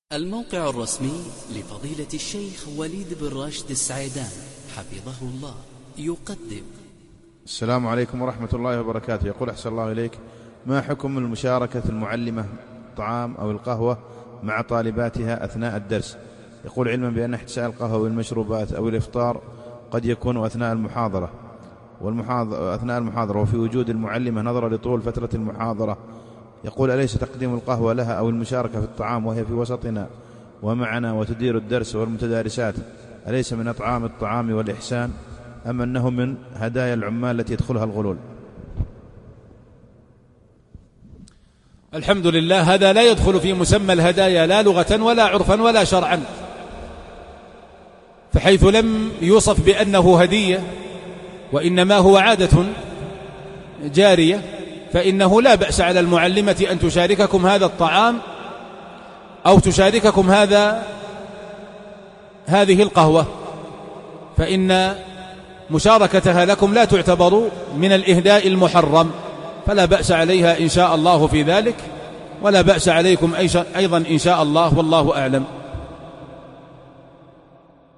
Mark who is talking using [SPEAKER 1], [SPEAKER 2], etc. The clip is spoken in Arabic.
[SPEAKER 1] الموقع الرسمي لفضيلة الشيخ وليد بن راشد السعيدان حفظه الله يقدم.
[SPEAKER 2] السلام عليكم ورحمة الله وبركاته. يقول أحسن الله إليك، ما حكم المشاركة المعلمة الطعام أو القهوة مع طالباتها أثناء الدرس؟ يقول علما بأن احتساء القهوة والمشروبات أو الإفطار قد يكون أثناء المحاضرة وفي وجود المعلمة نظرا لطول فترة المحاضرة. يقول أليس تقديم القهوة لها أو المشاركة في الطعام وهي في وسطنا ومعنا وتدير الدرس والمتدارسات أليس من أطعام الطعام والإحسان أم أنه من هدايا العمال التي يدخلها الغلول؟
[SPEAKER 3] الحمد لله، هذا لا يدخل في مسمى الهدايا لا لغة ولا عرفا ولا شرعا، فحيث لم يوصف بأنه هدية وإنما هو عادة جارية، فإنه لا بأس على المعلمة أن تشارككم هذا الطعام أو تشارككم هذه القهوة، فإن مشاركتها لكم لا تعتبر من الإهداء المحرم، فلا بأس عليها إن شاء الله في ذلك، ولا بأس عليكم أيضا إن شاء الله، والله أعلم.